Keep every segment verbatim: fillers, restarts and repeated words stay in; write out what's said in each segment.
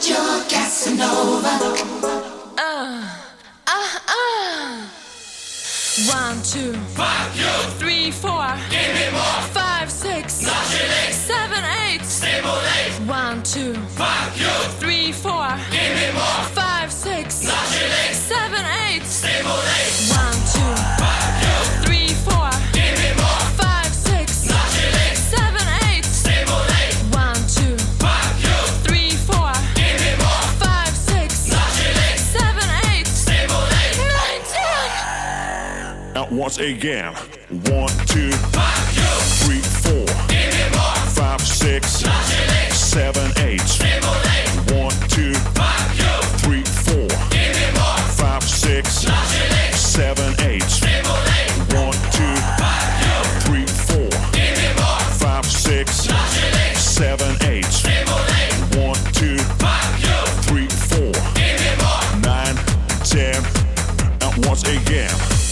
your Casanova. Uh, uh, uh. One, two, Fuck you. three, four, Give me more. five, six, Nachelix. seven, eight. Stimulate. One, two, Fuck you. three, four, Give me more. five, six, Nachelix. seven, eight. Stimulate. One, two, Fuck you. three, four, Give me more. five, six, Nachelix. seven, eight. Stimulate. One, two, Fuck you. three, four, Give me more. five, six, Nachelix. seven, eight. Stimulate. Nine, ten. Now once again. One, two, Fuck you. three, four, Give me more. five, six, Nachelix. seven, eight. Stimulate. One, two, Fuck you. three, four, Give me more. five, six, Nachelix. seven, eight. Stimulate. One, two, Fuck you. three, four, Give me more. five, six, Nachelix. seven, eight. Stimulate. One, two, Fuck you. three, four, Give me more. nine, ten. Now once again.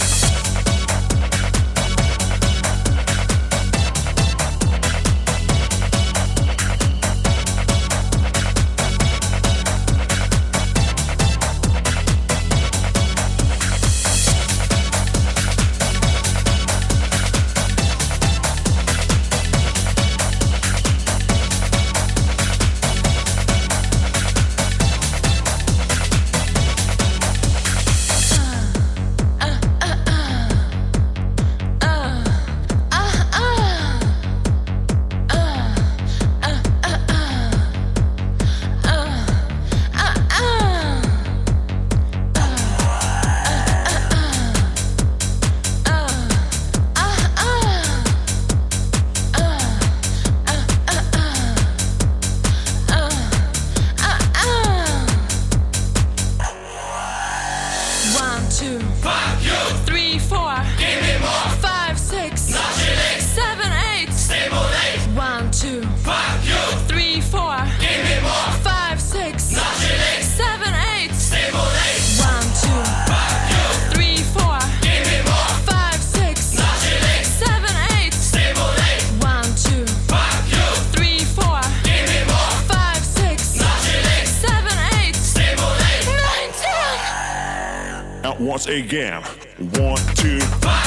One, two, Fuck you. three, four, Give me more. five, six, Nachelix. seven, eight. Stimulate. One, two, Fuck you. three, four, Give me more. five, six, Nachelix. seven, eight. Stimulate. One, two, Fuck you. three, four, Give me more. five, six, Nachelix. seven, eight. Stimulate. One, two, Fuck you. three, four, Give me more. five, six, Nachelix. seven, eight. Stimulate. Nine, ten. Now once again. One, two, Fuck